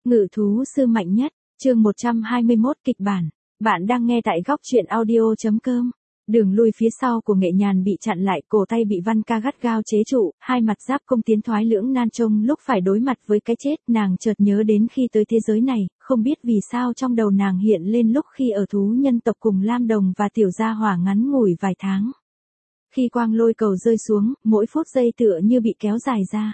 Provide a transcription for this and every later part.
Ngự thú sư mạnh nhất, chương 121 kịch bản. Bạn đang nghe tại góc truyện audio.com. Đường lui phía sau của Nghệ Nhàn bị chặn lại, cổ tay bị Văn Ca gắt gao chế trụ, hai mặt giáp công tiến thoái lưỡng nan trông lúc phải đối mặt với cái chết. Nàng chợt nhớ đến khi tới thế giới này, không biết vì sao trong đầu nàng hiện lên lúc khi ở thú nhân tộc cùng Lam Đồng và Tiểu Gia Hỏa ngắn ngủi vài tháng. Khi quang lôi cầu rơi xuống, mỗi phút giây tựa như bị kéo dài ra.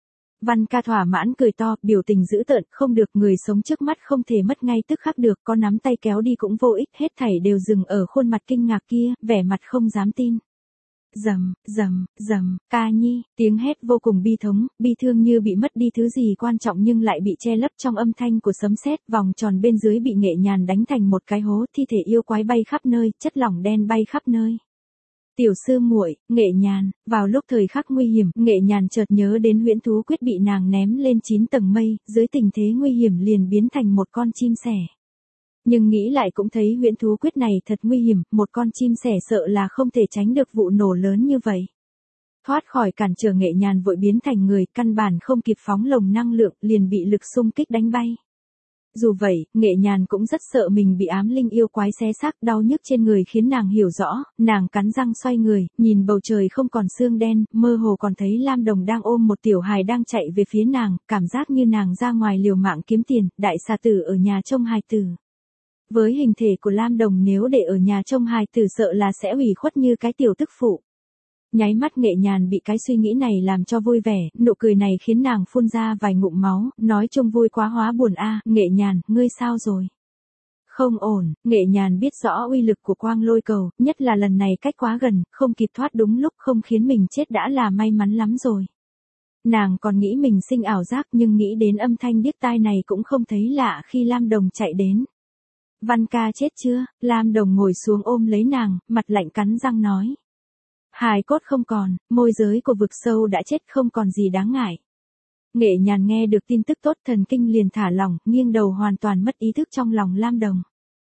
Văn Ca thỏa mãn cười to, biểu tình dữ tợn, không được, người sống trước mắt không thể mất ngay tức khắc được, có nắm tay kéo đi cũng vô ích, hết thảy đều dừng ở khuôn mặt kinh ngạc kia, vẻ mặt không dám tin. Rầm, rầm, rầm, Ca Nhi, tiếng hét vô cùng bi thống, bi thương như bị mất đi thứ gì quan trọng nhưng lại bị che lấp trong âm thanh của sấm sét, vòng tròn bên dưới bị Nghệ Nhàn đánh thành một cái hố, thi thể yêu quái bay khắp nơi, chất lỏng đen bay khắp nơi. Tiểu sư muội, Nghệ Nhàn, vào lúc thời khắc nguy hiểm, Nghệ Nhàn chợt nhớ đến huyễn thú quyết bị nàng ném lên 9 tầng mây, dưới tình thế nguy hiểm liền biến thành một con chim sẻ. Nhưng nghĩ lại cũng thấy huyễn thú quyết này thật nguy hiểm, một con chim sẻ sợ là không thể tránh được vụ nổ lớn như vậy. Thoát khỏi cản trở, Nghệ Nhàn vội biến thành người, căn bản không kịp phóng lồng năng lượng, liền bị lực xung kích đánh bay. Dù vậy, Nghệ Nhàn cũng rất sợ mình bị ám linh yêu quái xé xác, đau nhức trên người khiến nàng hiểu rõ, nàng cắn răng xoay người, nhìn bầu trời không còn sương đen, mơ hồ còn thấy Lam Đồng đang ôm một tiểu hài đang chạy về phía nàng, cảm giác như nàng ra ngoài liều mạng kiếm tiền, đại xà tử ở nhà trông hài tử. Với hình thể của Lam Đồng nếu để ở nhà trông hài tử sợ là sẽ ủy khuất như cái tiểu tức phụ. Nháy mắt Nghệ Nhàn bị cái suy nghĩ này làm cho vui vẻ, nụ cười này khiến nàng phun ra vài ngụm máu, nói chung vui quá hóa buồn a. Nghệ Nhàn, ngươi sao rồi? Không ổn. Nghệ Nhàn biết rõ uy lực của quang lôi cầu, nhất là lần này cách quá gần, không kịp thoát đúng lúc, không khiến mình chết đã là may mắn lắm rồi. Nàng còn nghĩ mình sinh ảo giác, nhưng nghĩ đến âm thanh điếc tai này cũng không thấy lạ khi Lam Đồng chạy đến. Văn Ca chết chưa? Lam Đồng ngồi xuống ôm lấy nàng, mặt lạnh cắn răng nói. Hài cốt không còn, môi giới của vực sâu đã chết, không còn gì đáng ngại. Nghệ Nhàn nghe được tin tức tốt, thần kinh liền thả lỏng, nghiêng đầu hoàn toàn mất ý thức trong lòng Lam Đồng.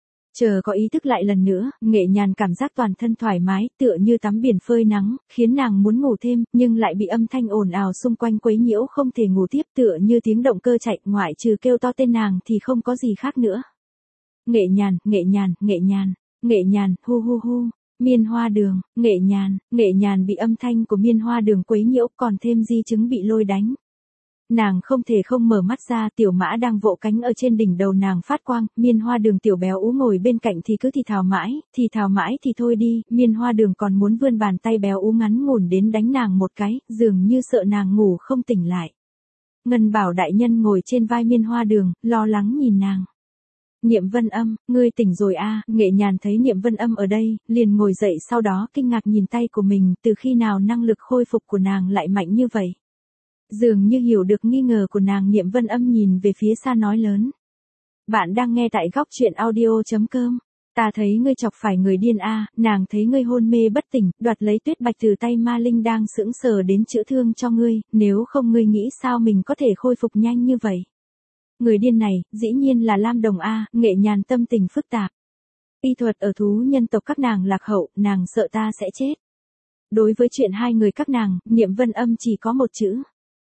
Chờ có ý thức lại lần nữa, Nghệ Nhàn cảm giác toàn thân thoải mái, tựa như tắm biển phơi nắng, khiến nàng muốn ngủ thêm, nhưng lại bị âm thanh ồn ào xung quanh quấy nhiễu không thể ngủ tiếp, tựa như tiếng động cơ chạy, ngoại trừ kêu to tên nàng thì không có gì khác nữa. Nghệ Nhàn, Nghệ Nhàn, Nghệ Nhàn, Nghệ Nhàn, hu hu hu. Miên Hoa Đường, Nghệ Nhàn bị âm thanh của Miên Hoa Đường quấy nhiễu, còn thêm di chứng bị lôi đánh. Nàng không thể không mở mắt ra, tiểu mã đang vỗ cánh ở trên đỉnh đầu nàng phát quang, Miên Hoa Đường tiểu béo ú ngồi bên cạnh thì cứ thì thào mãi thì thôi đi, Miên Hoa Đường còn muốn vươn bàn tay béo ú ngắn ngủn đến đánh nàng một cái, dường như sợ nàng ngủ không tỉnh lại. Ngân Bảo đại nhân ngồi trên vai Miên Hoa Đường, lo lắng nhìn nàng. Niệm Vân Âm, ngươi tỉnh rồi a? Nghệ Nhàn thấy Niệm Vân Âm ở đây, liền ngồi dậy, sau đó kinh ngạc nhìn tay của mình, từ khi nào năng lực khôi phục của nàng lại mạnh như vậy. Dường như hiểu được nghi ngờ của nàng, Niệm Vân Âm nhìn về phía xa nói lớn. Bạn đang nghe tại góc truyện audio.com. Ta thấy ngươi chọc phải người điên a. Nàng thấy ngươi hôn mê bất tỉnh, đoạt lấy tuyết bạch từ tay ma linh đang sững sờ đến chữa thương cho ngươi, nếu không ngươi nghĩ sao mình có thể khôi phục nhanh như vậy. Người điên này, dĩ nhiên là Lam Đồng a. Nghệ Nhàn tâm tình phức tạp. Y thuật ở thú nhân tộc các nàng lạc hậu, nàng sợ ta sẽ chết. Đối với chuyện hai người các nàng, Niệm Vân Âm chỉ có một chữ.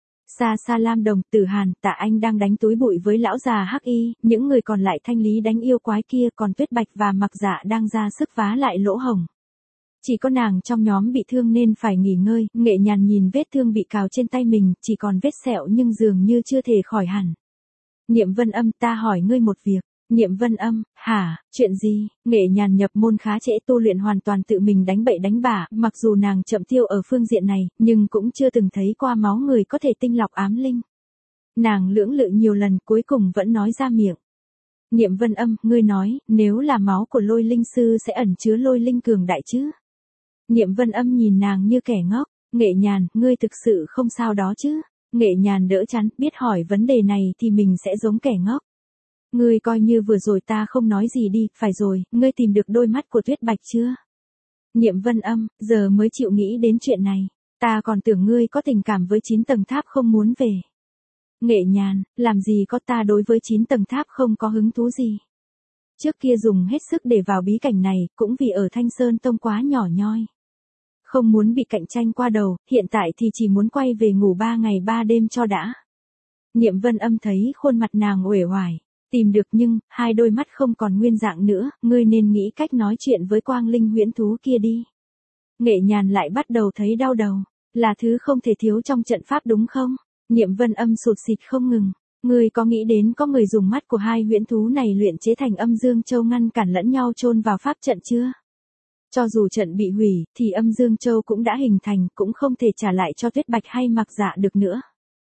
Xa xa Lam Đồng, Tử Hàn, Tạ Anh đang đánh túi bụi với lão già Hắc Y, những người còn lại thanh lý đánh yêu quái kia, còn Tuyết Bạch và Mặc Dạ đang ra sức vá lại lỗ hổng. Chỉ có nàng trong nhóm bị thương nên phải nghỉ ngơi. Nghệ Nhàn nhìn vết thương bị cào trên tay mình, chỉ còn vết sẹo nhưng dường như chưa thể khỏi hẳn. Niệm Vân Âm, ta hỏi ngươi một việc. Niệm Vân Âm, hả, chuyện gì? Nghệ Nhàn nhập môn khá trễ, tu luyện hoàn toàn tự mình đánh bậy đánh bạ, mặc dù nàng chậm tiêu ở phương diện này, nhưng cũng chưa từng thấy qua máu người có thể tinh lọc ám linh. Nàng lưỡng lự nhiều lần, cuối cùng vẫn nói ra miệng. Niệm Vân Âm, ngươi nói, nếu là máu của lôi linh sư sẽ ẩn chứa lôi linh cường đại chứ? Niệm Vân Âm nhìn nàng như kẻ ngốc. Nghệ Nhàn, ngươi thực sự không sao đó chứ? Nghệ Nhàn đỡ chắn, biết hỏi vấn đề này thì mình sẽ giống kẻ ngốc. Ngươi coi như vừa rồi ta không nói gì đi, phải rồi, ngươi tìm được đôi mắt của Tuyết Bạch chưa? Niệm Vân Âm, giờ mới chịu nghĩ đến chuyện này. Ta còn tưởng ngươi có tình cảm với 9 tầng tháp không muốn về. Nghệ Nhàn, làm gì có, ta đối với 9 tầng tháp không có hứng thú gì. Trước kia dùng hết sức để vào bí cảnh này, cũng vì ở Thanh Sơn Tông quá nhỏ nhoi. Không muốn bị cạnh tranh qua đầu, hiện tại thì chỉ muốn quay về ngủ 3 ngày 3 đêm cho đã. Niệm Vân Âm thấy khuôn mặt nàng uể oải, tìm được nhưng, hai đôi mắt không còn nguyên dạng nữa, ngươi nên nghĩ cách nói chuyện với quang linh huyễn thú kia đi. Nghệ Nhàn lại bắt đầu thấy đau đầu, là thứ không thể thiếu trong trận pháp đúng không? Niệm Vân Âm sụt sịt không ngừng, ngươi có nghĩ đến có người dùng mắt của hai huyễn thú này luyện chế thành âm dương châu ngăn cản lẫn nhau chôn vào pháp trận chưa? Cho dù trận bị hủy, thì âm dương châu cũng đã hình thành, cũng không thể trả lại cho Tuyết Bạch hay Mặc Dạ được nữa.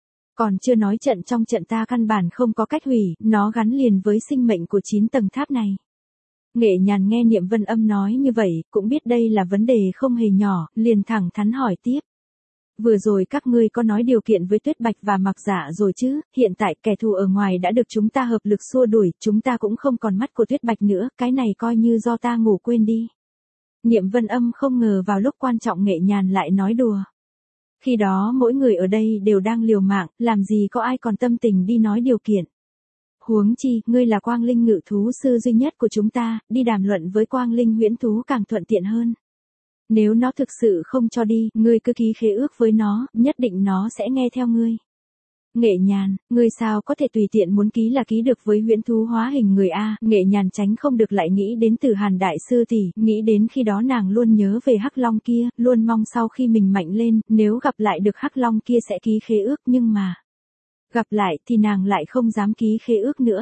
Còn chưa nói trận trong trận ta căn bản không có cách hủy, nó gắn liền với sinh mệnh của 9 tầng tháp này. Nghệ Nhàn nghe Niệm Vân Âm nói như vậy, cũng biết đây là vấn đề không hề nhỏ, liền thẳng thắn hỏi tiếp. Vừa rồi các ngươi có nói điều kiện với Tuyết Bạch và Mặc Dạ rồi chứ, hiện tại kẻ thù ở ngoài đã được chúng ta hợp lực xua đuổi, chúng ta cũng không còn mắt của Tuyết Bạch nữa, cái này coi như do ta ngủ quên đi. Niệm Vân Âm không ngờ vào lúc quan trọng Nghệ Nhàn lại nói đùa. Khi đó mỗi người ở đây đều đang liều mạng, làm gì có ai còn tâm tình đi nói điều kiện. Huống chi, ngươi là quang linh ngự thú sư duy nhất của chúng ta, đi đàm luận với quang linh huyễn thú càng thuận tiện hơn. Nếu nó thực sự không cho đi, ngươi cứ ký khế ước với nó, nhất định nó sẽ nghe theo ngươi. Nghệ Nhàn, ngươi sao có thể tùy tiện muốn ký là ký được với huyễn thú hóa hình người a? Nghệ Nhàn tránh không được lại nghĩ đến Tử Hàn đại sư tỷ, nghĩ đến khi đó nàng luôn nhớ về Hắc Long kia, luôn mong sau khi mình mạnh lên, nếu gặp lại được Hắc Long kia sẽ ký khế ước, nhưng mà gặp lại thì nàng lại không dám ký khế ước nữa.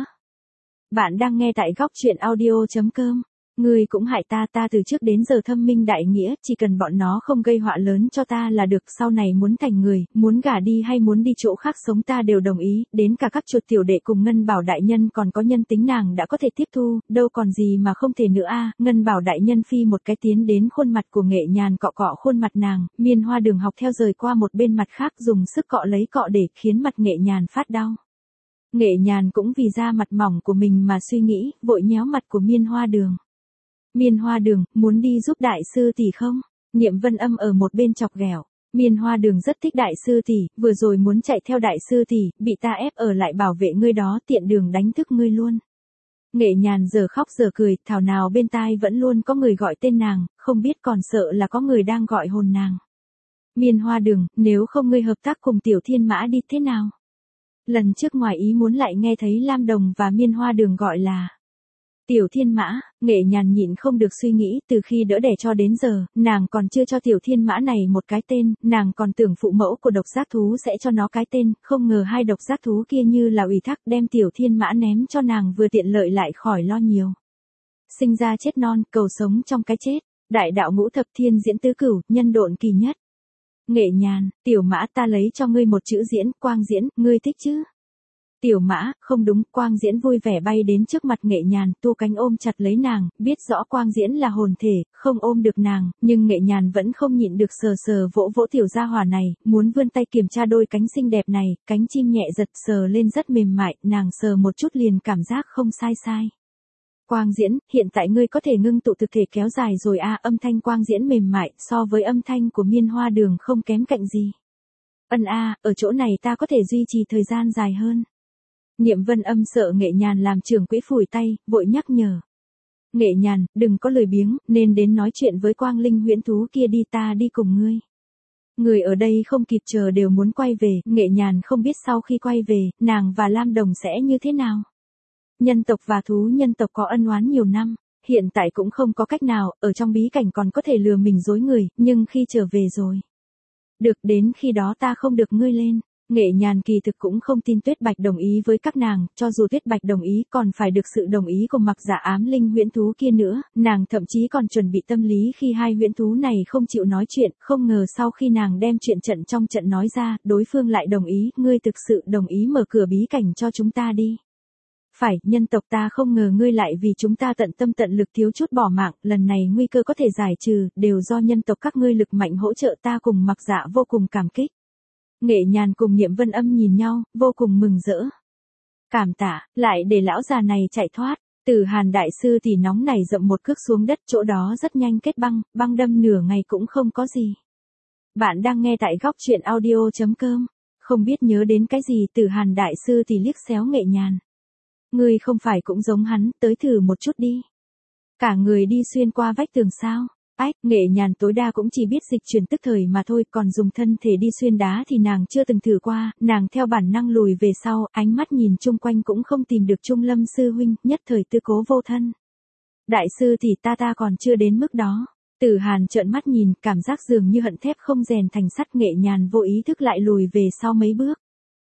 Bạn đang nghe tại góc truyện audio.com. Ngươi cũng hại ta từ trước đến giờ thâm minh đại nghĩa, chỉ cần bọn nó không gây họa lớn cho ta là được, sau này muốn thành người, muốn gả đi hay muốn đi chỗ khác sống ta đều đồng ý, đến cả các chuột tiểu đệ cùng Ngân Bảo đại nhân còn có nhân tính nàng đã có thể tiếp thu, đâu còn gì mà không thể nữa a. Ngân Bảo đại nhân phi một cái tiến đến khuôn mặt của Nghệ Nhàn cọ cọ khuôn mặt nàng, Miên Hoa Đường học theo rời qua một bên mặt khác dùng sức cọ lấy cọ để khiến mặt Nghệ Nhàn phát đau. Nghệ Nhàn cũng vì da mặt mỏng của mình mà suy nghĩ, vội nhéo mặt của Miên Hoa Đường. Miên Hoa Đường, muốn đi giúp đại sư tỷ không? Niệm Vân Âm ở một bên chọc ghẹo. Miên Hoa Đường rất thích đại sư tỷ, vừa rồi muốn chạy theo đại sư tỷ, bị ta ép ở lại bảo vệ ngươi đó, tiện đường đánh thức ngươi luôn. Nghệ Nhàn giờ khóc giờ cười, thảo nào bên tai vẫn luôn có người gọi tên nàng, không biết còn sợ là có người đang gọi hồn nàng. Miên Hoa Đường, nếu không ngươi hợp tác cùng Tiểu Thiên Mã đi thế nào? Lần trước ngoài ý muốn lại nghe thấy Lam Đồng và Miên Hoa Đường gọi là Tiểu Thiên Mã. Nghệ Nhàn nhịn không được suy nghĩ, từ khi đỡ đẻ cho đến giờ, nàng còn chưa cho Tiểu Thiên Mã này một cái tên, nàng còn tưởng phụ mẫu của độc giác thú sẽ cho nó cái tên, không ngờ hai độc giác thú kia như là ủy thác đem Tiểu Thiên Mã ném cho nàng vừa tiện lợi lại khỏi lo nhiều. Sinh ra chết non, cầu sống trong cái chết, đại đạo ngũ thập thiên diễn tứ cửu, nhân độn kỳ nhất. Nghệ Nhàn, Tiểu Mã ta lấy cho ngươi một chữ diễn, Quang Diễn, ngươi thích chứ? Tiểu Mã, không đúng, Quang Diễn vui vẻ bay đến trước mặt Nghệ Nhàn, tu cánh ôm chặt lấy nàng, biết rõ Quang Diễn là hồn thể, không ôm được nàng, nhưng Nghệ Nhàn vẫn không nhịn được sờ sờ vỗ vỗ tiểu gia hỏa này, muốn vươn tay kiểm tra đôi cánh xinh đẹp này, cánh chim nhẹ giật sờ lên rất mềm mại, nàng sờ một chút liền cảm giác không sai sai. Quang Diễn, hiện tại ngươi có thể ngưng tụ thực thể kéo dài rồi a. Âm thanh Quang Diễn mềm mại, so với âm thanh của Miên Hoa Đường không kém cạnh gì. Ân a, ở chỗ này ta có thể duy trì thời gian dài hơn. Niệm Vân Âm sợ Nghệ Nhàn làm trưởng quỹ phủi tay, vội nhắc nhở. Nghệ Nhàn, đừng có lười biếng, nên đến nói chuyện với quang linh huyễn thú kia đi, ta đi cùng ngươi. Người ở đây không kịp chờ đều muốn quay về, Nghệ Nhàn không biết sau khi quay về, nàng và Lam Đồng sẽ như thế nào. Nhân tộc và thú nhân tộc có ân oán nhiều năm, hiện tại cũng không có cách nào, ở trong bí cảnh còn có thể lừa mình dối người, nhưng khi trở về rồi. Được, đến khi đó ta không được ngươi lên. Nghệ Nhàn kỳ thực cũng không tin Tuyết Bạch đồng ý với các nàng, cho dù Tuyết Bạch đồng ý còn phải được sự đồng ý của Mặc Dạ ám linh huyễn thú kia nữa, nàng thậm chí còn chuẩn bị tâm lý khi hai huyễn thú này không chịu nói chuyện, không ngờ sau khi nàng đem chuyện trận trong trận nói ra, đối phương lại đồng ý, ngươi thực sự đồng ý mở cửa bí cảnh cho chúng ta đi. Phải, nhân tộc ta không ngờ ngươi lại vì chúng ta tận tâm tận lực thiếu chút bỏ mạng, lần này nguy cơ có thể giải trừ, đều do nhân tộc các ngươi lực mạnh hỗ trợ ta cùng Mặc Dạ vô cùng cảm kích. Nghệ Nhàn cùng Niệm Vân Âm nhìn nhau, vô cùng mừng rỡ. Cảm tạ, lại để lão già này chạy thoát. Tử Hàn đại sư thì nóng này dậm một cước xuống đất, chỗ đó rất nhanh kết băng, băng đâm nửa ngày cũng không có gì. Bạn đang nghe tại góc truyện audio.com. Không biết nhớ đến cái gì, Tử Hàn đại sư thì liếc xéo Nghệ Nhàn. Ngươi không phải cũng giống hắn, tới thử một chút đi. Cả người đi xuyên qua vách tường sao? Ách, Nghệ Nhàn tối đa cũng chỉ biết dịch chuyển tức thời mà thôi, còn dùng thân thể đi xuyên đá thì nàng chưa từng thử qua, nàng theo bản năng lùi về sau, ánh mắt nhìn chung quanh cũng không tìm được Trung Lâm sư huynh, nhất thời tư cố vô thân. Đại sư thì ta còn chưa đến mức đó. Tử Hàn trợn mắt nhìn, cảm giác dường như hận thép không rèn thành sắt. Nghệ Nhàn vô ý thức lại lùi về sau mấy bước.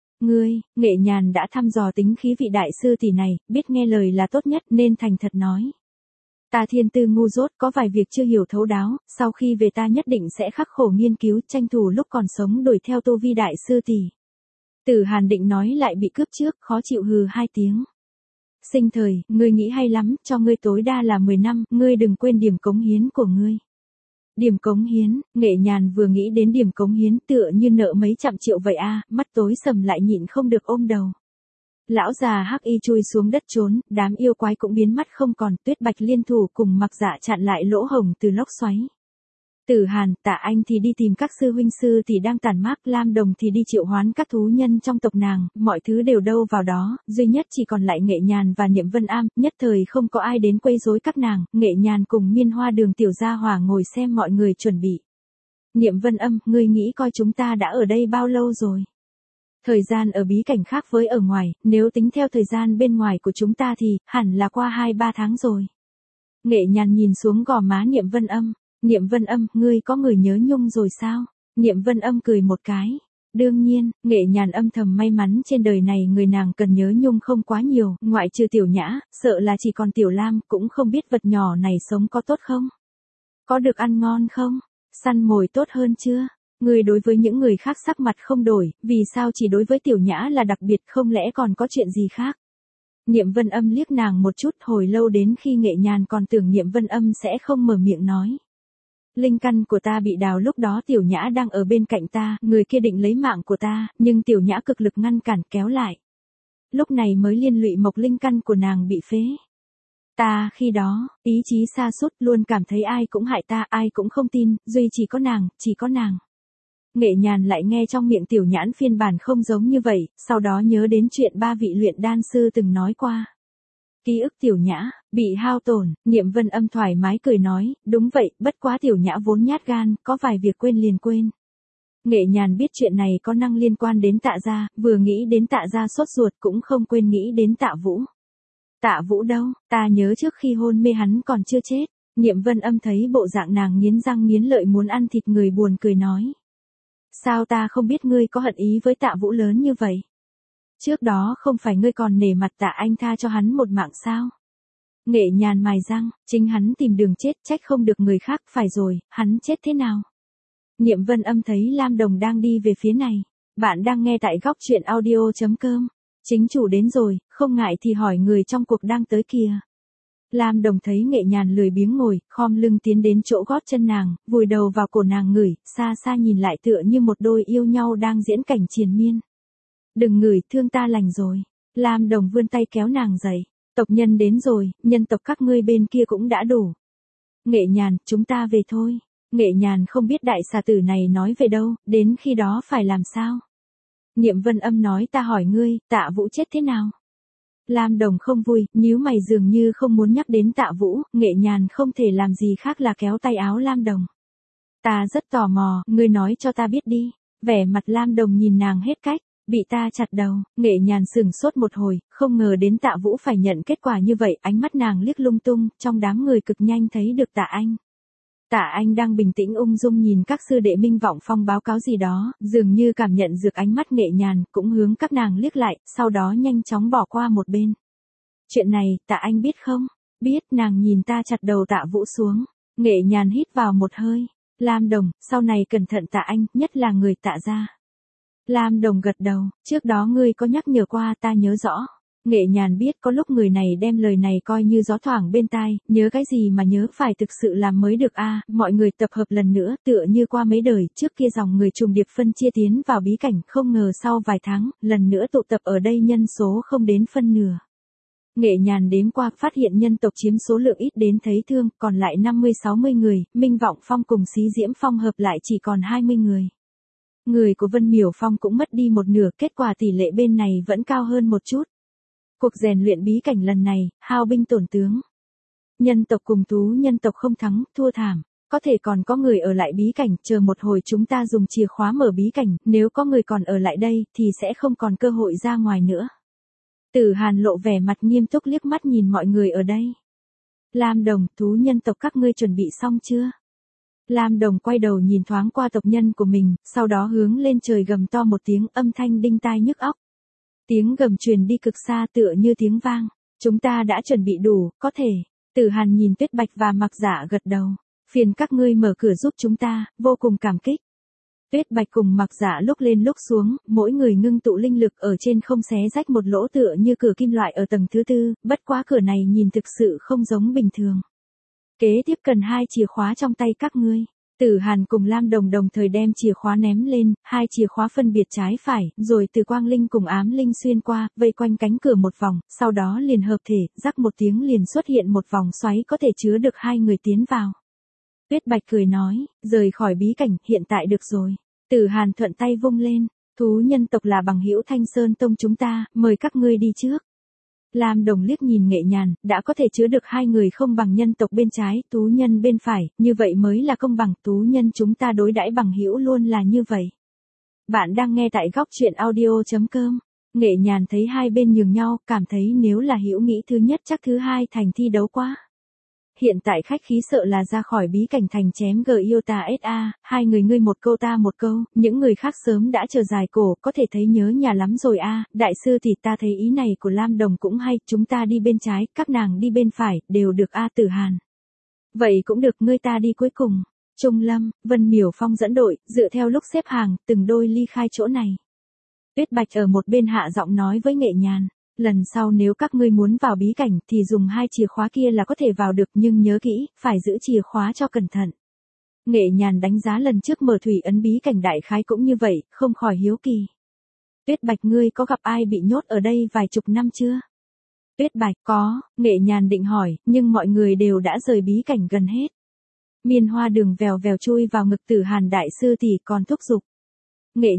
Nghệ Nhàn đã thăm dò tính khí vị đại sư tỷ này, biết nghe lời là tốt nhất nên thành thật nói. Ta thiên tư ngu dốt, có vài việc chưa hiểu thấu đáo, sau khi về ta nhất định sẽ khắc khổ nghiên cứu, tranh thủ lúc còn sống đuổi theo Tô Vi đại sư tỷ. Tử Hàn định nói lại bị cướp trước, khó chịu hừ 2 tiếng. Sinh thời, ngươi nghĩ hay lắm, cho ngươi tối đa là 10 năm, ngươi đừng quên điểm cống hiến của ngươi. Điểm cống hiến, Nghệ Nhàn vừa nghĩ đến điểm cống hiến tựa như nợ mấy trăm triệu vậy a, mắt tối sầm lại nhịn không được ôm đầu. Lão già hắc y chui xuống đất trốn, đám yêu quái cũng biến mất không còn, Tuyết Bạch liên thủ cùng Mặc Dạ chặn lại lỗ hổng từ lốc xoáy. Tử Hàn, Tạ Anh thì đi tìm các sư huynh sư thì đang tản mát, Lam Đồng thì đi triệu hoán các thú nhân trong tộc nàng, mọi thứ đều đâu vào đó, duy nhất chỉ còn lại Nghệ Nhàn và Niệm Vân Am, nhất thời không có ai đến quấy rối các nàng, Nghệ Nhàn cùng Miên Hoa Đường tiểu gia hỏa ngồi xem mọi người chuẩn bị. Niệm Vân Âm, ngươi nghĩ coi chúng ta đã ở đây bao lâu rồi? Thời gian ở bí cảnh khác với ở ngoài, nếu tính theo thời gian bên ngoài của chúng ta thì, hẳn là qua 2-3 tháng rồi. Nghệ Nhàn nhìn xuống gò má Niệm Vân Âm. Niệm Vân Âm, ngươi có người nhớ nhung rồi sao? Niệm Vân Âm cười một cái. Đương nhiên, Nghệ Nhàn âm thầm may mắn trên đời này người nàng cần nhớ nhung không quá nhiều, ngoại trừ Tiểu Nhã, sợ là chỉ còn Tiểu Lam, cũng không biết vật nhỏ này sống có tốt không? Có được ăn ngon không? Săn mồi tốt hơn chưa? Ngươi đối với những người khác sắc mặt không đổi, vì sao chỉ đối với Tiểu Nhã là đặc biệt, không lẽ còn có chuyện gì khác? Niệm Vân Âm liếc nàng một chút, hồi lâu đến khi Nghệ Nhàn còn tưởng Niệm Vân Âm sẽ không mở miệng nói. Linh căn của ta bị đào, lúc đó Tiểu Nhã đang ở bên cạnh ta, người kia định lấy mạng của ta, nhưng Tiểu Nhã cực lực ngăn cản kéo lại. Lúc này mới liên lụy mộc linh căn của nàng bị phế. Ta khi đó, ý chí sa sút, luôn cảm thấy ai cũng hại ta, ai cũng không tin, duy chỉ có nàng. Nghệ Nhàn lại nghe trong miệng Tiểu Nhãn phiên bản không giống như vậy, sau đó nhớ đến chuyện 3 vị luyện đan sư từng nói qua. Ký ức Tiểu Nhã bị hao tổn, Niệm Vân Âm thoải mái cười nói, đúng vậy, bất quá Tiểu Nhã vốn nhát gan, có vài việc quên liền quên. Nghệ Nhàn biết chuyện này có năng liên quan đến Tạ gia, vừa nghĩ đến Tạ gia sốt ruột cũng không quên nghĩ đến Tạ Vũ. Tạ Vũ đâu, ta nhớ trước khi hôn mê hắn còn chưa chết. Niệm Vân Âm thấy bộ dạng nàng nghiến răng nghiến lợi muốn ăn thịt người, buồn cười nói. Sao ta không biết ngươi có hận ý với Tạ Vũ lớn như vậy? Trước đó không phải ngươi còn nể mặt Tạ Anh tha cho hắn một mạng sao? Nghệ Nhàn mài răng, chính hắn tìm đường chết, trách không được người khác, phải rồi, hắn chết thế nào? Niệm Vân Âm thấy Lam Đồng đang đi về phía này. Bạn đang nghe tại góc truyện audio.com. Chính chủ đến rồi, không ngại thì hỏi người trong cuộc đang tới kìa. Lam Đồng thấy Nghệ Nhàn lười biếng ngồi, khom lưng tiến đến chỗ gót chân nàng, vùi đầu vào cổ nàng ngửi, xa xa nhìn lại tựa như một đôi yêu nhau đang diễn cảnh triền miên. Đừng ngửi, thương ta lành rồi. Lam Đồng vươn tay kéo nàng dậy. Tộc nhân đến rồi, nhân tộc các ngươi bên kia cũng đã đủ. Nghệ Nhàn, chúng ta về thôi. Nghệ Nhàn không biết đại xà tử này nói về đâu, đến khi đó phải làm sao? Niệm Vân Âm nói, ta hỏi ngươi, Tạ Vũ chết thế nào? Lam Đồng không vui, nhíu mày dường như không muốn nhắc đến Tạ Vũ, Nghệ Nhàn không thể làm gì khác là kéo tay áo Lam Đồng. Ta rất tò mò, ngươi nói cho ta biết đi. Vẻ mặt Lam Đồng nhìn nàng hết cách. Bị ta chặt đầu, Nghệ Nhàn sừng sốt một hồi, không ngờ đến Tạ Vũ phải nhận kết quả như vậy, ánh mắt nàng liếc lung tung, trong đám người cực nhanh thấy được Tạ Anh. Tạ Anh đang bình tĩnh ung dung nhìn các sư đệ Minh Vọng Phong báo cáo gì đó, dường như cảm nhận được ánh mắt Nghệ Nhàn, cũng hướng các nàng liếc lại, sau đó nhanh chóng bỏ qua một bên. Chuyện này, Tạ Anh biết không? Biết, nàng nhìn ta chặt đầu Tạ Vũ xuống. Nghệ Nhàn hít vào một hơi. Lam Đồng, sau này cẩn thận Tạ Anh, nhất là người Tạ gia. Lam Đồng gật đầu, trước đó ngươi có nhắc nhở qua, ta nhớ rõ. Nghệ Nhàn biết có lúc người này đem lời này coi như gió thoảng bên tai, nhớ cái gì mà nhớ, phải thực sự làm mới được a. Mọi người tập hợp lần nữa, tựa như qua mấy đời, trước kia dòng người trùng điệp phân chia tiến vào bí cảnh, không ngờ sau vài tháng, lần nữa tụ tập ở đây nhân số không đến phân nửa. Nghệ Nhàn đếm qua, phát hiện nhân tộc chiếm số lượng ít đến thấy thương, còn lại 50-60 người, Minh Vọng Phong cùng Xí Diễm Phong hợp lại chỉ còn 20 người. Người của Vân Miểu Phong cũng mất đi một nửa, kết quả tỷ lệ bên này vẫn cao hơn một chút. Cuộc rèn luyện bí cảnh lần này, hao binh tổn tướng. Nhân tộc cùng thú nhân tộc không thắng, thua thảm. có thể còn có người ở lại bí cảnh, chờ một hồi chúng ta dùng chìa khóa mở bí cảnh, nếu có người còn ở lại đây, thì sẽ không còn cơ hội ra ngoài nữa. Tử Hàn lộ vẻ mặt nghiêm túc liếc mắt nhìn mọi người ở đây. Lam Đồng, thú nhân tộc các ngươi chuẩn bị xong chưa? Lam Đồng quay đầu nhìn thoáng qua tộc nhân của mình, sau đó hướng lên trời gầm to một tiếng, âm thanh đinh tai nhức óc. Tiếng gầm truyền đi cực xa tựa như tiếng vang. Chúng ta đã chuẩn bị đủ, có thể. Tử Hàn nhìn Tuyết Bạch và Mặc Dạ gật đầu. Phiền các ngươi mở cửa giúp chúng ta, vô cùng cảm kích. Tuyết Bạch cùng Mặc Dạ lúc lên lúc xuống, mỗi người ngưng tụ linh lực ở trên không xé rách một lỗ tựa như cửa kim loại ở tầng thứ 4, bất quá cửa này nhìn thực sự không giống bình thường. Kế tiếp cần 2 chìa khóa trong tay các ngươi. Tử Hàn cùng Lam Đồng đồng thời đem chìa khóa ném lên, 2 chìa khóa phân biệt trái phải, rồi từ quang linh cùng ám linh xuyên qua, vây quanh cánh cửa một vòng, sau đó liền hợp thể, rắc một tiếng liền xuất hiện một vòng xoáy có thể chứa được 2 người tiến vào. Tuyết Bạch cười nói, rời khỏi bí cảnh, hiện tại được rồi. Tử Hàn thuận tay vung lên, thú nhân tộc là bằng hữu Thanh Sơn Tông chúng ta, mời các ngươi đi trước. Lam Đồng liếc nhìn Nghệ Nhàn, đã có thể chứa được 2 người không bằng nhân tộc bên trái, tú nhân bên phải, như vậy mới là công bằng, tú nhân chúng ta đối đãi bằng hữu luôn là như vậy. Bạn đang nghe tại góc truyện audio.com. Nghệ Nhàn thấy hai bên nhường nhau, cảm thấy nếu là hữu nghĩ thứ nhất chắc thứ hai thành thi đấu quá. Hiện tại khách khí sợ là ra khỏi bí cảnh thành chém Giota SA, 2 người ngươi một câu ta một câu, những người khác sớm đã chờ dài cổ, có thể thấy nhớ nhà lắm rồi a. Đại sư thì ta thấy ý này của Lam Đồng cũng hay, chúng ta đi bên trái, các nàng đi bên phải, đều được a. Tử Hàn. Vậy cũng được, ngươi ta đi cuối cùng. Trung Lâm, Vân Miểu Phong dẫn đội, dựa theo lúc xếp hàng, từng đôi ly khai chỗ này. Tuyết Bạch ở một bên hạ giọng nói với Nghệ Nhàn. Lần sau nếu các ngươi muốn vào bí cảnh thì dùng 2 chìa khóa kia là có thể vào được, nhưng nhớ kỹ, phải giữ chìa khóa cho cẩn thận. Nghệ Nhàn đánh giá lần trước mở thủy ấn bí cảnh đại khái cũng như vậy, không khỏi hiếu kỳ. Tuyết Bạch, ngươi có gặp ai bị nhốt ở đây vài chục năm chưa? Tuyết Bạch, có. Nghệ Nhàn định hỏi, nhưng mọi người đều đã rời bí cảnh gần hết. Miên Hoa Đường vèo vèo chui vào ngực Tử Hàn đại sư tỷ còn thúc giục. Nghệ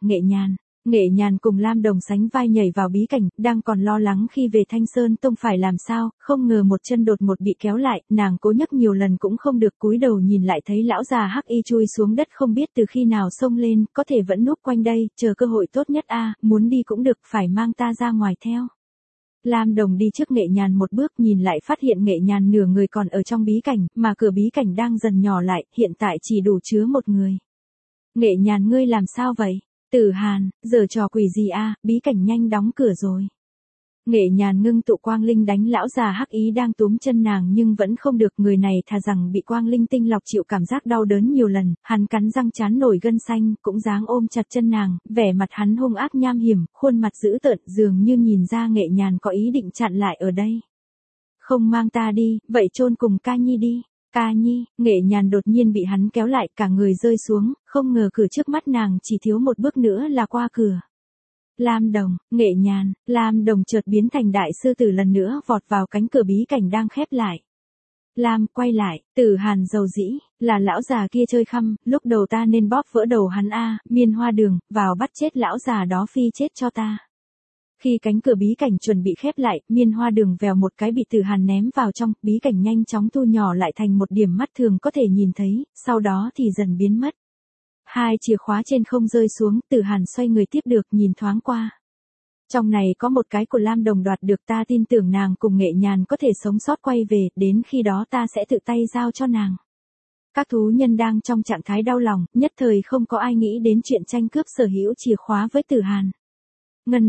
Nhàn cùng Lam Đồng sánh vai nhảy vào bí cảnh, đang còn lo lắng khi về Thanh Sơn Tông phải làm sao, không ngờ một chân đột ngột bị kéo lại, nàng cố nhấc nhiều lần cũng không được, cúi đầu nhìn lại thấy lão già hắc y chui xuống đất không biết từ khi nào xông lên, có thể vẫn núp quanh đây, chờ cơ hội tốt nhất a, muốn đi cũng được, phải mang ta ra ngoài theo. Lam Đồng đi trước Nghệ Nhàn một bước, nhìn lại phát hiện Nghệ Nhàn nửa người còn ở trong bí cảnh, mà cửa bí cảnh đang dần nhỏ lại, hiện tại chỉ đủ chứa một người. Nghệ Nhàn, ngươi làm sao vậy? Tử Hàn, giờ trò quỷ gì a, bí cảnh nhanh đóng cửa rồi. Nghệ Nhàn ngưng tụ quang linh đánh lão già hắc ý đang túm chân nàng nhưng vẫn không được, người này thà rằng bị quang linh tinh lọc chịu cảm giác đau đớn nhiều lần, hắn cắn răng chán nổi gân xanh, cũng dáng ôm chặt chân nàng, vẻ mặt hắn hung ác nham hiểm, khuôn mặt dữ tợn, dường như nhìn ra Nghệ Nhàn có ý định chặn lại ở đây. Không mang ta đi, vậy chôn cùng Ca Nhi đi. Ca Nhi, Nghệ Nhàn đột nhiên bị hắn kéo lại, cả người rơi xuống, không ngờ cửa trước mắt nàng chỉ thiếu một bước nữa là qua cửa. Lam Đồng, Nghệ Nhàn, Lam Đồng chợt biến thành đại sư tử lần nữa vọt vào cánh cửa bí cảnh đang khép lại. Lam, quay lại, Tử Hàn dầu dĩ, là lão già kia chơi khăm, lúc đầu ta nên bóp vỡ đầu hắn a, Miên Hoa Đường, vào bắt chết lão già đó phi chết cho ta. Khi cánh cửa bí cảnh chuẩn bị khép lại, Miên Hoa Đường vèo một cái bị Tử Hàn ném vào trong, bí cảnh nhanh chóng thu nhỏ lại thành một điểm mắt thường có thể nhìn thấy, sau đó thì dần biến mất. 2 chìa khóa trên không rơi xuống, Tử Hàn xoay người tiếp được, nhìn thoáng qua. Trong này có một cái của Lam Đồng đoạt được, ta tin tưởng nàng cùng Nghệ Nhàn có thể sống sót quay về, đến khi đó ta sẽ tự tay giao cho nàng. Các thú nhân đang trong trạng thái đau lòng, nhất thời không có ai nghĩ đến chuyện tranh cướp sở hữu chìa khóa với Tử Hàn. Ngân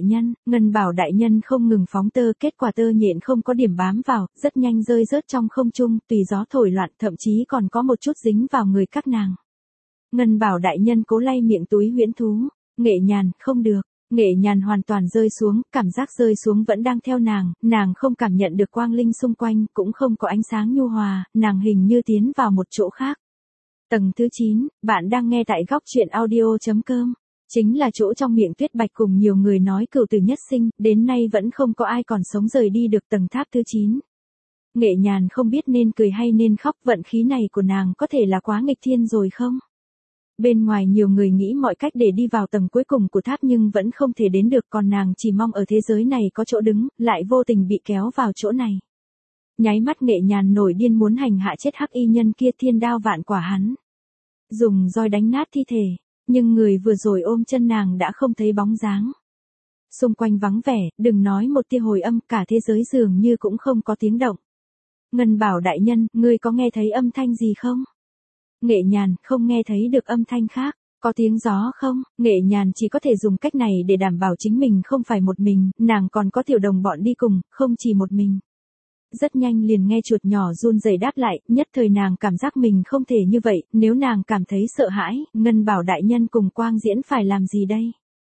Bảo đại nhân không ngừng phóng tơ, kết quả tơ nhện không có điểm bám vào, rất nhanh rơi rớt trong không trung, tùy gió thổi loạn, thậm chí còn có một chút dính vào người các nàng. Ngân Bảo đại nhân cố lay miệng túi huyễn thú. Nghệ Nhàn, không được. Nghệ Nhàn hoàn toàn rơi xuống, cảm giác rơi xuống vẫn đang theo nàng không cảm nhận được quang linh xung quanh, cũng không có ánh sáng nhu hòa, nàng hình như tiến vào một chỗ khác. Tầng thứ 9, bạn đang nghe tại góc truyện audio.com. Chính là chỗ trong miệng Tuyết Bạch cùng nhiều người nói cửu tử nhất sinh, đến nay vẫn không có ai còn sống rời đi được tầng tháp thứ 9. Nghệ Nhàn không biết nên cười hay nên khóc, vận khí này của nàng có thể là quá nghịch thiên rồi không? Bên ngoài nhiều người nghĩ mọi cách để đi vào tầng cuối cùng của tháp nhưng vẫn không thể đến được, còn nàng chỉ mong ở thế giới này có chỗ đứng, lại vô tình bị kéo vào chỗ này. Nháy mắt Nghệ Nhàn nổi điên muốn hành hạ chết hắc y nhân kia, thiên đao vạn quả hắn. Dùng roi đánh nát thi thể, nhưng người vừa rồi ôm chân nàng đã không thấy bóng dáng. Xung quanh vắng vẻ, đừng nói một tia hồi âm, cả thế giới dường như cũng không có tiếng động. Ngân Bảo đại nhân, ngươi có nghe thấy âm thanh gì không? Nghệ Nhàn, không nghe thấy được âm thanh khác. Có tiếng gió không? Nghệ Nhàn chỉ có thể dùng cách này để đảm bảo chính mình không phải một mình, nàng còn có tiểu đồng bọn đi cùng, không chỉ một mình. Rất nhanh liền nghe chuột nhỏ run rẩy đáp lại, nhất thời nàng cảm giác mình không thể như vậy, nếu nàng cảm thấy sợ hãi, Ngân Bảo đại nhân cùng Quang Diễn phải làm gì đây?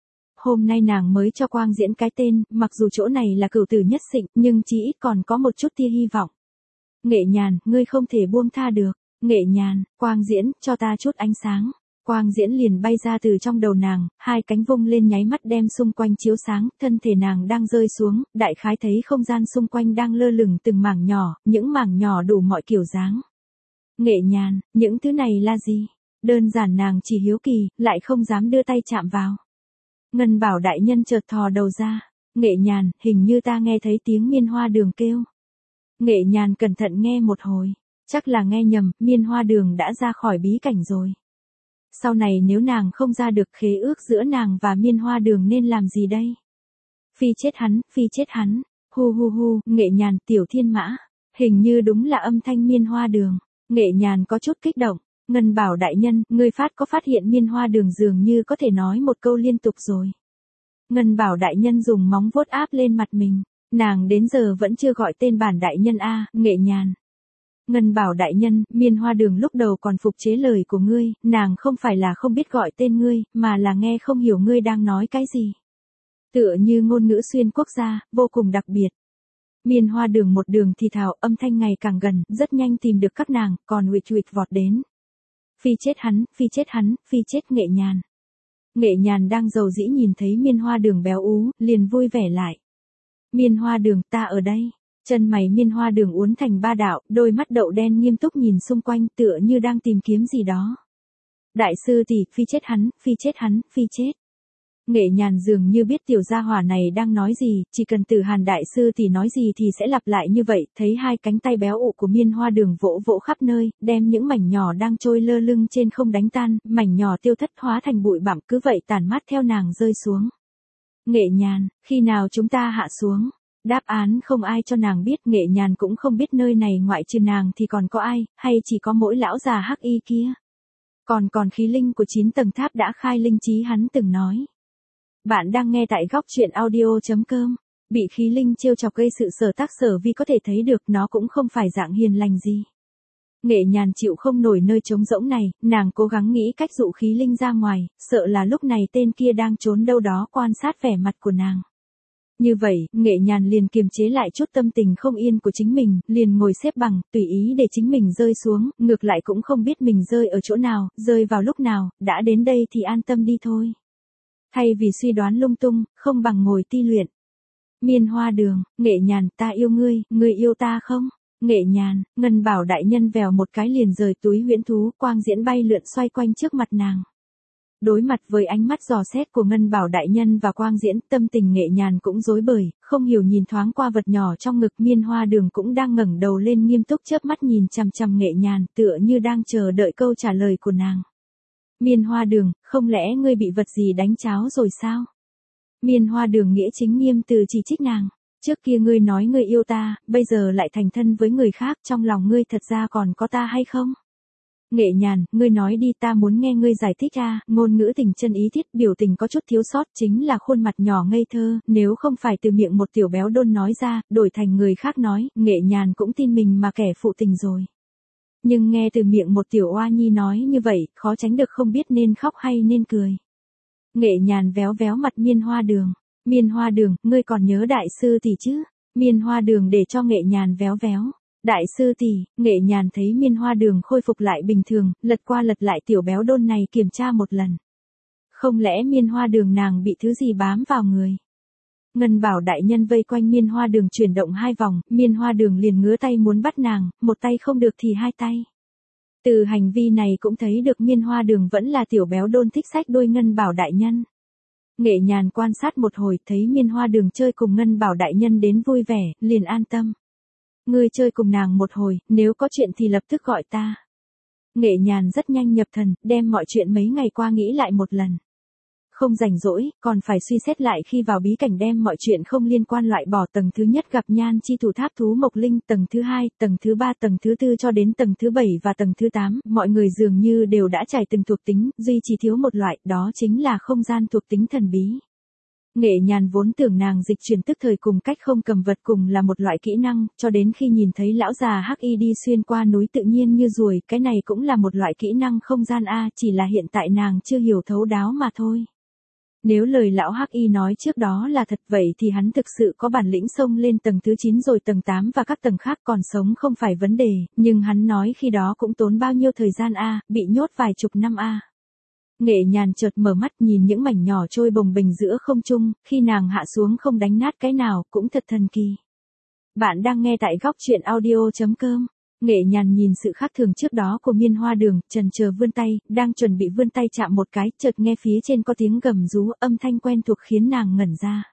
Hôm nay nàng mới cho Quang Diễn cái tên, mặc dù chỗ này là cửu tử nhất sinh, nhưng chỉ ít còn có một chút tia hy vọng. Nghệ Nhàn, ngươi không thể buông tha được. Nghệ Nhàn, Quang Diễn, cho ta chút ánh sáng. Quang Diễn liền bay ra từ trong đầu nàng, hai cánh vung lên nháy mắt đem xung quanh chiếu sáng, thân thể nàng đang rơi xuống, đại khái thấy không gian xung quanh đang lơ lửng từng mảng nhỏ, những mảng nhỏ đủ mọi kiểu dáng. Nghệ Nhàn, những thứ này là gì? Đơn giản nàng chỉ hiếu kỳ, lại không dám đưa tay chạm vào. Ngân Bảo đại nhân chợt thò đầu ra. Nghệ Nhàn, hình như ta nghe thấy tiếng Miên Hoa Đường kêu. Nghệ Nhàn cẩn thận nghe một hồi, chắc là nghe nhầm, Miên Hoa Đường đã ra khỏi bí cảnh rồi. Sau này nếu nàng không ra được, khế ước giữa nàng và Miên Hoa Đường nên làm gì đây? Phi chết hắn, phi chết hắn. Hu hu hu, Nghệ Nhàn, tiểu thiên mã. Hình như đúng là âm thanh Miên Hoa Đường. Nghệ Nhàn có chút kích động. Ngân Bảo đại nhân, ngươi có phát hiện Miên Hoa Đường dường như có thể nói một câu liên tục rồi. Ngân Bảo đại nhân dùng móng vuốt áp lên mặt mình. Nàng đến giờ vẫn chưa gọi tên bản đại nhân a, Nghệ Nhàn. Ngân Bảo đại nhân, Miên Hoa Đường lúc đầu còn phục chế lời của ngươi, nàng không phải là không biết gọi tên ngươi, mà là nghe không hiểu ngươi đang nói cái gì. Tựa như ngôn ngữ xuyên quốc gia, vô cùng đặc biệt. Miên Hoa Đường một đường thì thào, âm thanh ngày càng gần, rất nhanh tìm được các nàng, còn huỵch huỵch vọt đến. Phi chết hắn, phi chết hắn, phi chết Nghệ Nhàn. Nghệ Nhàn đang giàu dĩ nhìn thấy Miên Hoa Đường béo ú, liền vui vẻ lại. Miên Hoa Đường, ta ở đây. Chân mày Miên Hoa Đường uốn thành ba đạo, đôi mắt đậu đen nghiêm túc nhìn xung quanh, tựa như đang tìm kiếm gì đó. Đại sư tỷ, phi chết hắn, phi chết hắn, phi chết. Nghệ Nhàn dường như biết tiểu gia hỏa này đang nói gì, chỉ cần Tử Hàn đại sư tỷ nói gì thì sẽ lặp lại như vậy, thấy hai cánh tay béo ụ của Miên Hoa Đường vỗ vỗ khắp nơi, đem những mảnh nhỏ đang trôi lơ lưng trên không đánh tan, mảnh nhỏ tiêu thất hóa thành bụi bặm, cứ vậy tản mát theo nàng rơi xuống. Nghệ Nhàn, khi nào chúng ta hạ xuống? Đáp án không ai cho nàng biết, Nghệ Nhàn cũng không biết nơi này ngoại trừ nàng thì còn có ai, hay chỉ có mỗi lão già hắc y kia. Còn khí linh của 9 tầng tháp đã khai linh trí hắn từng nói. Bạn đang nghe tại góc truyện audio.com. Bị khí linh trêu chọc gây sự sở tác sở vi có thể thấy được nó cũng không phải dạng hiền lành gì. Nghệ Nhàn chịu không nổi nơi trống rỗng này, nàng cố gắng nghĩ cách dụ khí linh ra ngoài, sợ là lúc này tên kia đang trốn đâu đó quan sát vẻ mặt của nàng. Như vậy, Nghệ Nhàn liền kiềm chế lại chút tâm tình không yên của chính mình, liền ngồi xếp bằng, tùy ý để chính mình rơi xuống, ngược lại cũng không biết mình rơi ở chỗ nào, rơi vào lúc nào, đã đến đây thì an tâm đi thôi. Thay vì suy đoán lung tung, không bằng ngồi ti luyện. Miên Hoa Đường, Nghệ Nhàn, ta yêu ngươi, ngươi yêu ta không? Nghệ Nhàn, Ngân Bảo đại nhân vèo một cái liền rời túi huyễn thú, Quang Diễn bay lượn xoay quanh trước mặt nàng. Đối mặt với ánh mắt dò xét của Ngân Bảo đại nhân và Quang Diễn, tâm tình Nghệ Nhàn cũng rối bời, không hiểu nhìn thoáng qua vật nhỏ trong ngực. Miên Hoa Đường cũng đang ngẩng đầu lên nghiêm túc chớp mắt nhìn chằm chằm Nghệ Nhàn, tựa như đang chờ đợi câu trả lời của nàng. Miên Hoa Đường, không lẽ ngươi bị vật gì đánh cháo rồi sao? Miên Hoa Đường nghĩa chính nghiêm từ chỉ trích nàng. Trước kia ngươi nói ngươi yêu ta, bây giờ lại thành thân với người khác, trong lòng ngươi thật ra còn có ta hay không? Nghệ Nhàn, ngươi nói đi, ta muốn nghe ngươi giải thích a. Ngôn ngữ tình chân ý thiết, biểu tình có chút thiếu sót, chính là khuôn mặt nhỏ ngây thơ, nếu không phải từ miệng một tiểu béo đôn nói ra, đổi thành người khác nói, Nghệ Nhàn cũng tin mình mà kẻ phụ tình rồi. Nhưng nghe từ miệng một tiểu oa nhi nói như vậy, khó tránh được không biết nên khóc hay nên cười. Nghệ Nhàn véo véo mặt Miên Hoa Đường. Miên Hoa Đường, ngươi còn nhớ đại sư tỷ chứ? Miên Hoa Đường để cho Nghệ Nhàn véo véo. Đại sư tỷ, Nghệ Nhàn thấy Miên Hoa Đường khôi phục lại bình thường, lật qua lật lại tiểu béo đôn này kiểm tra một lần. Không lẽ Miên Hoa Đường nàng bị thứ gì bám vào người? Ngân Bảo đại nhân vây quanh Miên Hoa Đường chuyển động 2 vòng, Miên Hoa Đường liền ngứa tay muốn bắt nàng, một tay không được thì 2 tay. Từ hành vi này cũng thấy được Miên Hoa Đường vẫn là tiểu béo đôn thích xách đôi Ngân Bảo đại nhân. Nghệ Nhàn quan sát một hồi, thấy Miên Hoa Đường chơi cùng Ngân Bảo đại nhân đến vui vẻ, liền an tâm. Ngươi chơi cùng nàng một hồi, nếu có chuyện thì lập tức gọi ta. Nghệ Nhàn rất nhanh nhập thần, đem mọi chuyện mấy ngày qua nghĩ lại một lần. Không rảnh rỗi, còn phải suy xét lại khi vào bí cảnh đem mọi chuyện không liên quan loại bỏ. Tầng thứ nhất gặp Nhan Chi Thủ Tháp Thú Mộc Linh, tầng thứ hai, tầng thứ ba, tầng thứ tư cho đến tầng thứ 7 và tầng thứ 8, mọi người dường như đều đã trải từng thuộc tính, duy chỉ thiếu một loại, đó chính là không gian thuộc tính thần bí. Nghệ Nhàn vốn tưởng nàng dịch chuyển tức thời cùng cách không cầm vật cùng là một loại kỹ năng, cho đến khi nhìn thấy lão già Hắc Y đi xuyên qua núi tự nhiên như ruồi, cái này cũng là một loại kỹ năng không gian a, chỉ là hiện tại nàng chưa hiểu thấu đáo mà thôi. Nếu lời lão Hắc Y nói trước đó là thật vậy thì hắn thực sự có bản lĩnh xông lên tầng thứ 9 rồi tầng 8 và các tầng khác còn sống không phải vấn đề, nhưng hắn nói khi đó cũng tốn bao nhiêu thời gian a, bị nhốt vài chục năm a. Nghệ Nhàn chợt mở mắt nhìn những mảnh nhỏ trôi bồng bềnh giữa không trung, khi nàng hạ xuống không đánh nát cái nào, cũng thật thần kỳ. Bạn đang nghe tại góc truyện audio.com. Nghệ Nhàn nhìn sự khác thường trước đó của Miên Hoa Đường, chần chờ vươn tay, đang chuẩn bị vươn tay chạm một cái, chợt nghe phía trên có tiếng gầm rú, âm thanh quen thuộc khiến nàng ngẩn ra.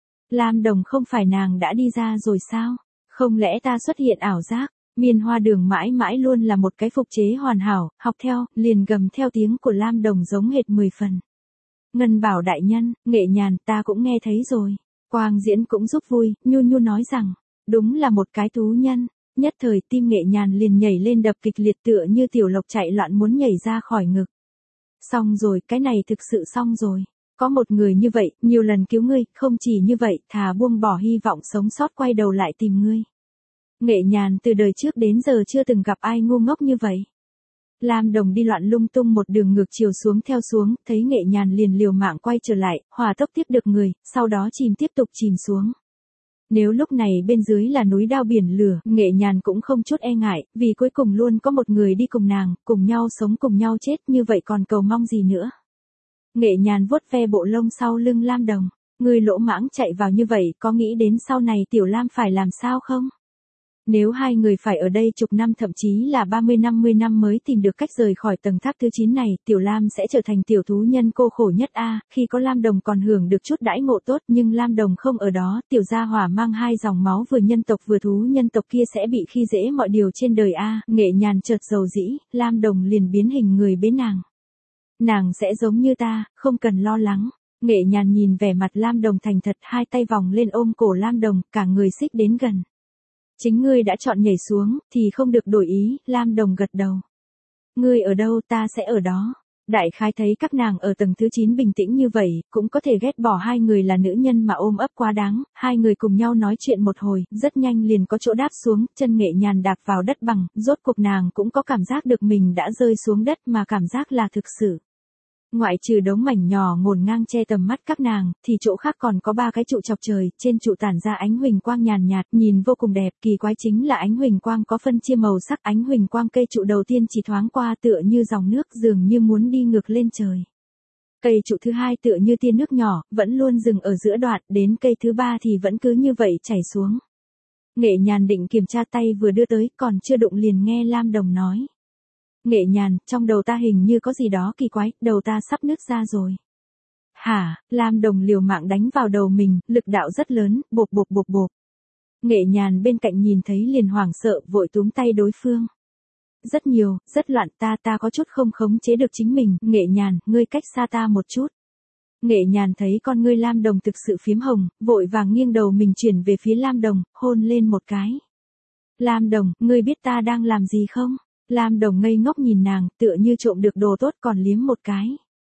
Lam Đồng, không phải nàng đã đi ra rồi sao? Không lẽ ta xuất hiện ảo giác? Miên Hoa Đường mãi mãi luôn là một cái phục chế hoàn hảo, học theo, liền gầm theo tiếng của Lam Đồng giống hệt 10 phần. Ngân bảo đại nhân, Nghệ Nhàn, ta cũng nghe thấy rồi. Quang Diễn cũng giúp vui, nhu nhu nói rằng, đúng là một cái tú nhân. Nhất thời tim Nghệ Nhàn liền nhảy lên đập kịch liệt tựa như tiểu lộc chạy loạn muốn nhảy ra khỏi ngực. Xong rồi, cái này thực sự xong rồi. Có một người như vậy, nhiều lần cứu ngươi, không chỉ như vậy, thà buông bỏ hy vọng sống sót quay đầu lại tìm ngươi. Nghệ Nhàn từ đời trước đến giờ chưa từng gặp ai ngu ngốc như vậy. Lam Đồng đi loạn lung tung một đường ngược chiều xuống theo xuống, thấy Nghệ Nhàn liền liều mạng quay trở lại, hỏa tốc tiếp được người, sau đó tiếp tục chìm xuống. Nếu lúc này bên dưới là núi đao biển lửa, Nghệ Nhàn cũng không chút e ngại, vì cuối cùng luôn có một người đi cùng nàng, cùng nhau sống cùng nhau chết, như vậy còn cầu mong gì nữa. Nghệ Nhàn vuốt ve bộ lông sau lưng Lam Đồng, người lỗ mãng chạy vào như vậy, có nghĩ đến sau này Tiểu Lam phải làm sao không? Nếu hai người phải ở đây chục năm thậm chí là 30-50 năm mới tìm được cách rời khỏi tầng tháp thứ 9 này, Tiểu Lam sẽ trở thành tiểu thú nhân cô khổ nhất a. Khi có Lam Đồng còn hưởng được chút đãi ngộ tốt, nhưng Lam Đồng không ở đó, tiểu gia hỏa mang hai dòng máu vừa nhân tộc vừa thú nhân tộc kia sẽ bị khi dễ mọi điều trên đời a. Nghệ Nhàn chợt dầu dĩ, Lam Đồng liền biến hình người bế nàng. Nàng sẽ giống như ta, không cần lo lắng. Nghệ Nhàn nhìn vẻ mặt Lam Đồng thành thật, hai tay vòng lên ôm cổ Lam Đồng, cả người xích đến gần. Chính ngươi đã chọn nhảy xuống, thì không được đổi ý, Lam Đồng gật đầu. Ngươi ở đâu ta sẽ ở đó. Đại khái thấy các nàng ở tầng thứ 9 bình tĩnh như vậy, cũng có thể ghét bỏ hai người là nữ nhân mà ôm ấp quá đáng, hai người cùng nhau nói chuyện một hồi, rất nhanh liền có chỗ đáp xuống, chân Nghệ Nhàn đạp vào đất bằng, rốt cuộc nàng cũng có cảm giác được mình đã rơi xuống đất mà cảm giác là thực sự. Ngoại trừ đống mảnh nhỏ ngổn ngang che tầm mắt các nàng, thì chỗ khác còn có 3 cái trụ chọc trời, trên trụ tản ra ánh huỳnh quang nhàn nhạt, nhìn vô cùng đẹp, kỳ quái chính là ánh huỳnh quang có phân chia màu sắc, ánh huỳnh quang cây trụ đầu tiên chỉ thoáng qua tựa như dòng nước dường như muốn đi ngược lên trời. Cây trụ thứ hai tựa như tia nước nhỏ, vẫn luôn dừng ở giữa đoạn, đến cây thứ 3 thì vẫn cứ như vậy chảy xuống. Nghệ Nhàn định kiểm tra tay vừa đưa tới, còn chưa đụng liền nghe Lam Đồng nói. Nghệ Nhàn, trong đầu ta hình như có gì đó kỳ quái, đầu ta sắp nứt ra rồi. Hả, Lam Đồng liều mạng đánh vào đầu mình, lực đạo rất lớn, bộp bộp bộp bộp. Nghệ Nhàn bên cạnh nhìn thấy liền hoảng sợ, vội túm tay đối phương. Rất nhiều, rất loạn, ta có chút không khống chế được chính mình, Nghệ Nhàn, ngươi cách xa ta một chút. Nghệ Nhàn thấy con ngươi Lam Đồng thực sự phiếm hồng, vội vàng nghiêng đầu mình chuyển về phía Lam Đồng, hôn lên một cái. Lam Đồng, ngươi biết ta đang làm gì không? Lam Đồng ngây ngốc nhìn nàng, tựa như trộm được đồ tốt còn liếm một cái.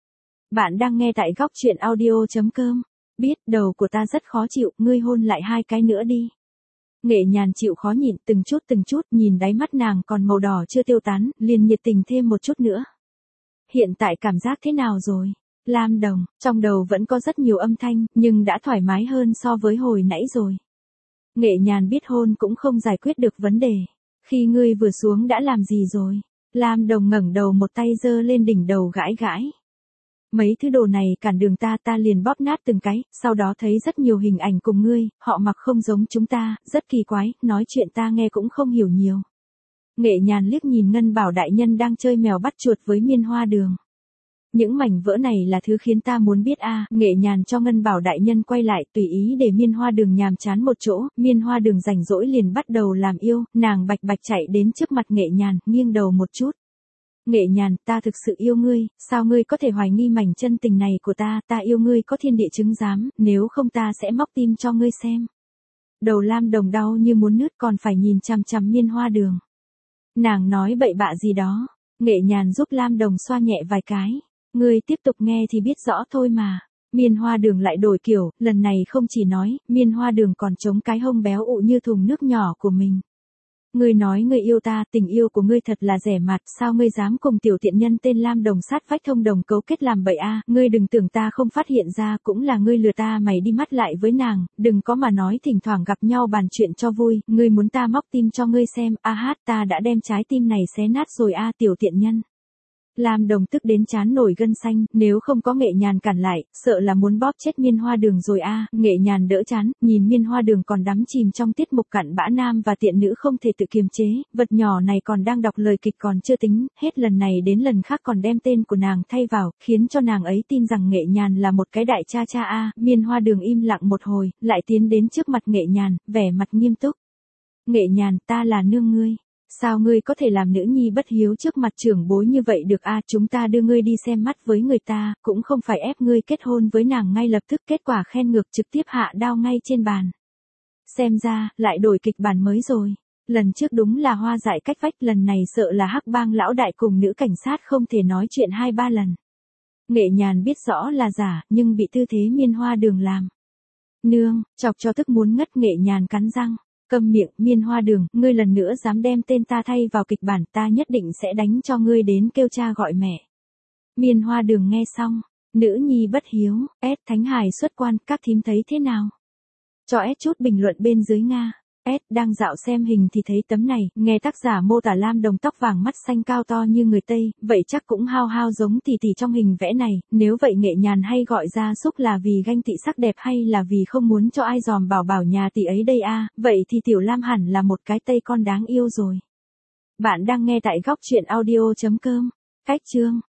Bạn đang nghe tại góc truyện audio.com. Biết, đầu của ta rất khó chịu, ngươi hôn lại 2 cái nữa đi. Nghệ Nhàn chịu khó nhịn từng chút, nhìn đáy mắt nàng còn màu đỏ chưa tiêu tán, liền nhiệt tình thêm một chút nữa. Hiện tại cảm giác thế nào rồi? Lam Đồng, trong đầu vẫn có rất nhiều âm thanh, nhưng đã thoải mái hơn so với hồi nãy rồi. Nghệ Nhàn biết hôn cũng không giải quyết được vấn đề. Khi ngươi vừa xuống đã làm gì rồi? Lam Đồng ngẩng đầu một tay giơ lên đỉnh đầu gãi gãi. Mấy thứ đồ này cản đường ta liền bóp nát từng cái, sau đó thấy rất nhiều hình ảnh cùng ngươi, họ mặc không giống chúng ta, rất kỳ quái, nói chuyện ta nghe cũng không hiểu nhiều. Nghệ Nhàn liếc nhìn Ngân Bảo đại nhân đang chơi mèo bắt chuột với Miên Hoa Đường. Những mảnh vỡ này là thứ khiến ta muốn biết a. Nghệ Nhàn cho Ngân Bảo đại nhân quay lại, tùy ý để Miên Hoa Đường nhàm chán một chỗ, Miên Hoa Đường rảnh rỗi liền bắt đầu làm yêu, nàng bạch bạch chạy đến trước mặt Nghệ Nhàn, nghiêng đầu một chút. Nghệ Nhàn, ta thực sự yêu ngươi, sao ngươi có thể hoài nghi mảnh chân tình này của ta yêu ngươi có thiên địa chứng giám, nếu không ta sẽ móc tim cho ngươi xem. Đầu Lam Đồng đau như muốn nứt còn phải nhìn chằm chằm Miên Hoa Đường. Nàng nói bậy bạ gì đó, Nghệ Nhàn giúp Lam Đồng xoa nhẹ vài cái. Ngươi tiếp tục nghe thì biết rõ thôi mà. Miên Hoa Đường lại đổi kiểu, lần này không chỉ nói, Miên Hoa Đường còn chống cái hông béo ụ như thùng nước nhỏ của mình. Ngươi nói ngươi yêu ta, tình yêu của ngươi thật là rẻ mạt, sao ngươi dám cùng tiểu tiện nhân tên Lam Đồng sát vách thông đồng cấu kết làm bậy a? Ngươi đừng tưởng ta không phát hiện ra, cũng là ngươi lừa ta mày đi mắt lại với nàng, đừng có mà nói thỉnh thoảng gặp nhau bàn chuyện cho vui, ngươi muốn ta móc tim cho ngươi xem, ta đã đem trái tim này xé nát rồi a tiểu tiện nhân. Lam Đồng tức đến trán nổi gân xanh, nếu không có Nghệ Nhàn cản lại, sợ là muốn bóp chết Miên Hoa Đường rồi a. Nghệ Nhàn đỡ chán, nhìn Miên Hoa Đường còn đắm chìm trong tiết mục cặn bã nam và tiện nữ không thể tự kiềm chế, vật nhỏ này còn đang đọc lời kịch còn chưa tính, hết lần này đến lần khác còn đem tên của nàng thay vào, khiến cho nàng ấy tin rằng Nghệ Nhàn là một cái đại cha cha a. Miên Hoa Đường im lặng một hồi, lại tiến đến trước mặt Nghệ Nhàn, vẻ mặt nghiêm túc. Nghệ Nhàn, ta là nương ngươi. Sao ngươi có thể làm nữ nhi bất hiếu trước mặt trưởng bối như vậy được a? Chúng ta đưa ngươi đi xem mắt với người ta, cũng không phải ép ngươi kết hôn với nàng ngay lập tức, kết quả khen ngược trực tiếp hạ đao ngay trên bàn. Xem ra, lại đổi kịch bản mới rồi. Lần trước đúng là hoa dại cách vách, lần này sợ là Hắc Bang lão đại cùng nữ cảnh sát không thể nói chuyện 2-3 lần. Nghệ Nhàn biết rõ là giả, nhưng bị tư thế Miên Hoa Đường làm. Nương, chọc cho tức muốn ngất. Nghệ Nhàn cắn răng. Câm miệng, Miên Hoa Đường, ngươi lần nữa dám đem tên ta thay vào kịch bản, ta nhất định sẽ đánh cho ngươi đến kêu cha gọi mẹ. Miên Hoa Đường nghe xong, nữ nhi bất hiếu, Thánh Hải xuất quan, các thím thấy thế nào? Cho chút bình luận bên dưới Nga. Đang dạo xem hình thì thấy tấm này, nghe tác giả mô tả Lam Đồng tóc vàng mắt xanh cao to như người Tây, vậy chắc cũng hao hao giống tỷ tỷ trong hình vẽ này, nếu vậy Nghệ Nhàn hay gọi ra súc là vì ganh tị sắc đẹp hay là vì không muốn cho ai dòm bảo bảo nhà tỷ ấy đây a? Vậy thì tiểu Lam hẳn là một cái Tây con đáng yêu rồi. Bạn đang nghe tại góc truyện audio.com. Cách chương